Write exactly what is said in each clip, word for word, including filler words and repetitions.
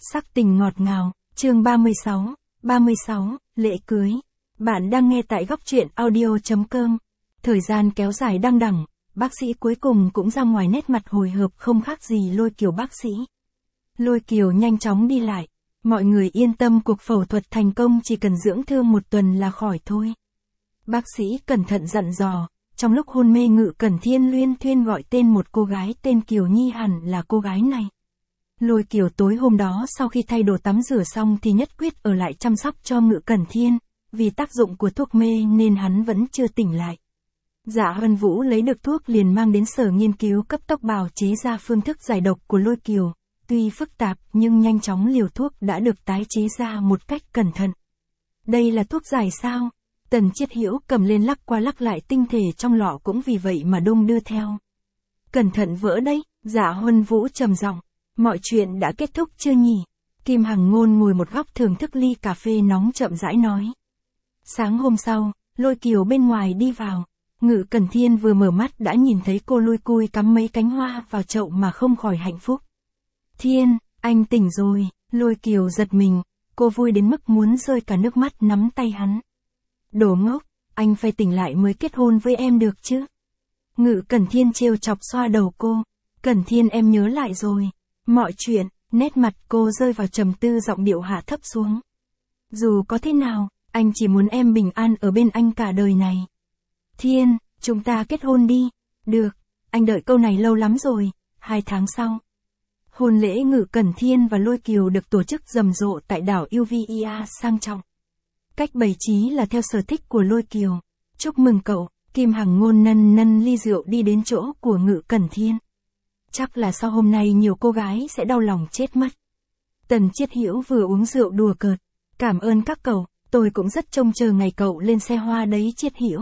Sắc tình ngọt ngào, chương ba mươi sáu, ba mươi sáu, lễ cưới. Bạn đang nghe tại góc truyện audio.com. Thời gian kéo dài đăng đẳng, bác sĩ cuối cùng cũng ra ngoài, nét mặt hồi hộp không khác gì Lôi Kiều bác sĩ. Lôi Kiều nhanh chóng đi lại. Mọi người yên tâm, cuộc phẫu thuật thành công, chỉ cần dưỡng thương một tuần là khỏi thôi. Bác sĩ cẩn thận dặn dò. Trong lúc hôn mê, Ngự Cẩn Thiên luyên thuyên gọi tên một cô gái tên Kiều Nhi, hẳn là cô gái này. Lôi Kiều tối hôm đó sau khi thay đồ tắm rửa xong thì nhất quyết ở lại chăm sóc cho Ngự Cẩn Thiên, vì tác dụng của thuốc mê nên hắn vẫn chưa tỉnh lại. Dạ Hân Vũ lấy được thuốc liền mang đến sở nghiên cứu, cấp tốc bào chế ra phương thức giải độc của Lôi Kiều. Tuy phức tạp nhưng nhanh chóng liều thuốc đã được tái chế ra một cách cẩn thận. Đây là thuốc giải sao? Tần Chiết Hiểu cầm lên lắc qua lắc lại, tinh thể trong lọ cũng vì vậy mà đung đưa theo. Cẩn thận vỡ đấy, Dạ Hân Vũ trầm giọng. Mọi chuyện đã kết thúc chưa nhỉ? Kim Hằng Ngôn ngồi một góc thưởng thức ly cà phê nóng chậm rãi nói. Sáng hôm sau, Lôi Kiều bên ngoài đi vào. Ngự Cẩn Thiên vừa mở mắt đã nhìn thấy cô lôi cui cắm mấy cánh hoa vào chậu mà không khỏi hạnh phúc. Thiên, anh tỉnh rồi. Lôi Kiều giật mình, cô vui đến mức muốn rơi cả nước mắt, nắm tay hắn. Đồ ngốc, anh phải tỉnh lại mới kết hôn với em được chứ. Ngự Cẩn Thiên trêu chọc xoa đầu cô. Cẩn Thiên, em nhớ lại rồi. Mọi chuyện, nét mặt cô rơi vào trầm tư, giọng điệu hạ thấp xuống. Dù có thế nào, anh chỉ muốn em bình an ở bên anh cả đời này. Thiên, chúng ta kết hôn đi. Được, anh đợi câu này lâu lắm rồi. Hai tháng sau, hôn lễ Ngự Cẩn Thiên và Lôi Kiều được tổ chức rầm rộ tại đảo Uvia sang trọng. Cách bày trí là theo sở thích của Lôi Kiều. Chúc mừng cậu. Kim Hằng Ngôn nâng nâng ly rượu đi đến chỗ của Ngự Cẩn Thiên. Chắc là sau hôm nay nhiều cô gái sẽ đau lòng chết mất. Tần Chiết Hiểu vừa uống rượu đùa cợt. Cảm ơn các cậu, tôi cũng rất trông chờ ngày cậu lên xe hoa đấy Chiết Hiểu.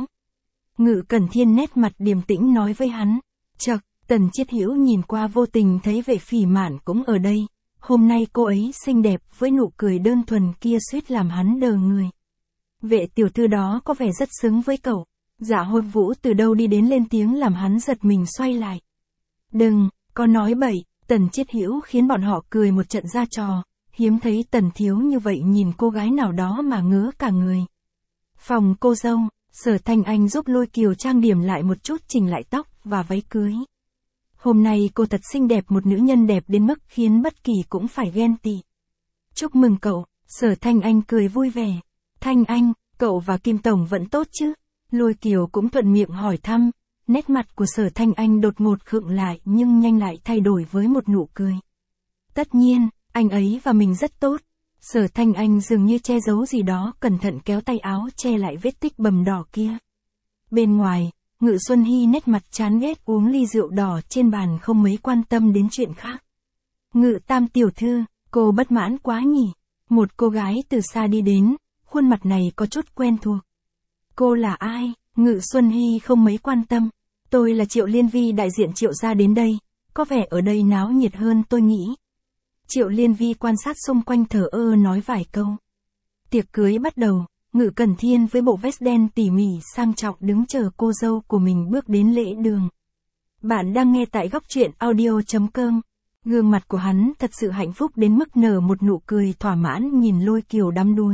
Ngự Cẩn Thiên nét mặt điềm tĩnh nói với hắn. Chậc, Tần Chiết Hiểu nhìn qua vô tình thấy Vệ Phỉ Mạn cũng ở đây. Hôm nay cô ấy xinh đẹp với nụ cười đơn thuần kia suýt làm hắn đờ người. Vệ tiểu thư đó có vẻ rất xứng với cậu. Dạ Hân Vũ từ đâu đi đến lên tiếng làm hắn giật mình xoay lại. Đừng, có nói bậy. Tần Chiết Hiểu khiến bọn họ cười một trận ra trò. Hiếm thấy Tần thiếu như vậy nhìn cô gái nào đó mà ngớ cả người. Phòng cô dâu, Sở Thanh Anh giúp Lôi Kiều trang điểm lại một chút, chỉnh lại tóc và váy cưới. Hôm nay cô thật xinh đẹp, một nữ nhân đẹp đến mức khiến bất kỳ cũng phải ghen tị. Chúc mừng cậu. Sở Thanh Anh cười vui vẻ. Thanh Anh, cậu và Kim Tổng vẫn tốt chứ? Lôi Kiều cũng thuận miệng hỏi thăm. Nét mặt của Sở Thanh Anh đột ngột khựng lại nhưng nhanh lại thay đổi với một nụ cười. Tất nhiên, anh ấy và mình rất tốt. Sở Thanh Anh dường như che giấu gì đó, cẩn thận kéo tay áo che lại vết tích bầm đỏ kia. Bên ngoài, Ngự Xuân Hy nét mặt chán ghét uống ly rượu đỏ trên bàn, không mấy quan tâm đến chuyện khác. Ngự Tam tiểu thư, cô bất mãn quá nhỉ? Một cô gái từ xa đi đến, khuôn mặt này có chút quen thuộc. Cô là ai? Ngự Xuân Hy không mấy quan tâm. Tôi là Triệu Liên Vi, đại diện Triệu gia đến đây. Có vẻ ở đây náo nhiệt hơn tôi nghĩ. Triệu Liên Vi quan sát xung quanh thờ ơ nói vài câu. Tiệc cưới bắt đầu. Ngự Cẩn Thiên với bộ vest đen tỉ mỉ sang trọng đứng chờ cô dâu của mình bước đến lễ đường. Bạn đang nghe tại góc truyện audio.com. Gương mặt của hắn thật sự hạnh phúc đến mức nở một nụ cười thỏa mãn nhìn Lôi Kiều đắm đuối.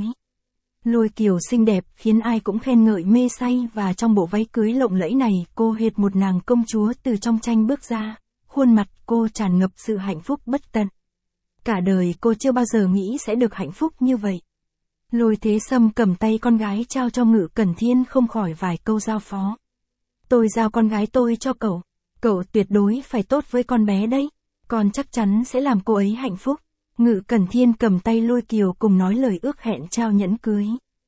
Lôi Kiều xinh đẹp khiến ai cũng khen ngợi mê say, và trong bộ váy cưới lộng lẫy này cô hệt một nàng công chúa từ trong tranh bước ra. Khuôn mặt cô tràn ngập sự hạnh phúc bất tận. Cả đời cô chưa bao giờ nghĩ sẽ được hạnh phúc như vậy. Lôi Thế Sâm cầm tay con gái trao cho Ngự Cẩn Thiên, không khỏi vài câu giao phó. Tôi giao con gái tôi cho cậu. Cậu tuyệt đối phải tốt với con bé đấy. Con chắc chắn sẽ làm cô ấy hạnh phúc. Ngự Cẩn Thiên cầm tay Lôi Kiều cùng nói lời ước hẹn trao nhẫn cưới.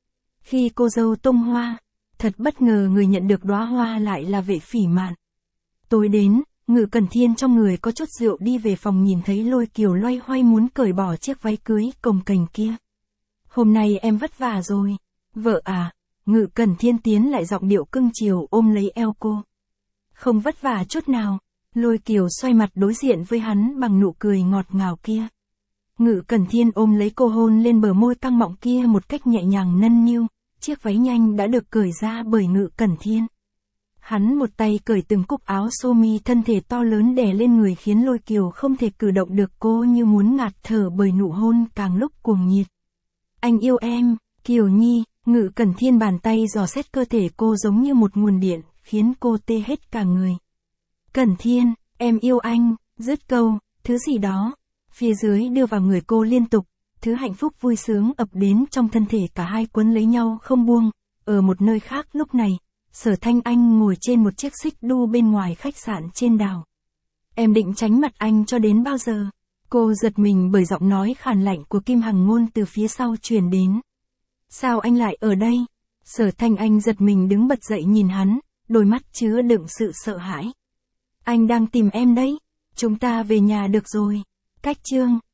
Khi cô dâu tung hoa, thật bất ngờ người nhận được đóa hoa lại là Vệ Phỉ Mạn. Tối đến, Ngự Cẩn Thiên trong người có chút rượu đi về phòng, nhìn thấy Lôi Kiều loay hoay muốn cởi bỏ chiếc váy cưới cồng kềnh kia. Hôm nay em vất vả rồi. Vợ à? Ngự Cẩn Thiên tiến lại, giọng điệu cưng chiều ôm lấy eo cô. Không vất vả chút nào. Lôi Kiều xoay mặt đối diện với hắn bằng nụ cười ngọt ngào kia. Ngự Cẩn Thiên ôm lấy cô, hôn lên bờ môi căng mọng kia một cách nhẹ nhàng nâng niu. Chiếc váy nhanh đã được cởi ra bởi Ngự Cẩn Thiên. Hắn một tay cởi từng cúc áo sơ mi, thân thể to lớn đè lên người khiến Lôi Kiều không thể cử động được, cô như muốn ngạt thở bởi nụ hôn càng lúc cuồng nhiệt. Anh yêu em, Kiều Nhi. Ngự Cẩn Thiên bàn tay dò xét cơ thể cô giống như một nguồn điện, khiến cô tê hết cả người. Cẩn Thiên, em yêu anh, dứt câu, thứ gì đó, phía dưới đưa vào người cô liên tục, thứ hạnh phúc vui sướng ập đến trong thân thể, cả hai quấn lấy nhau không buông. Ở một nơi khác lúc này, Sở Thanh Anh ngồi trên một chiếc xích đu bên ngoài khách sạn trên đảo. Em định tránh mặt anh cho đến bao giờ? Cô giật mình bởi giọng nói khàn lạnh của Kim Hằng Ngôn từ phía sau truyền đến. Sao anh lại ở đây? Sở Thanh Anh giật mình đứng bật dậy nhìn hắn, đôi mắt chứa đựng sự sợ hãi. Anh đang tìm em đấy. Chúng ta về nhà được rồi. Cách chương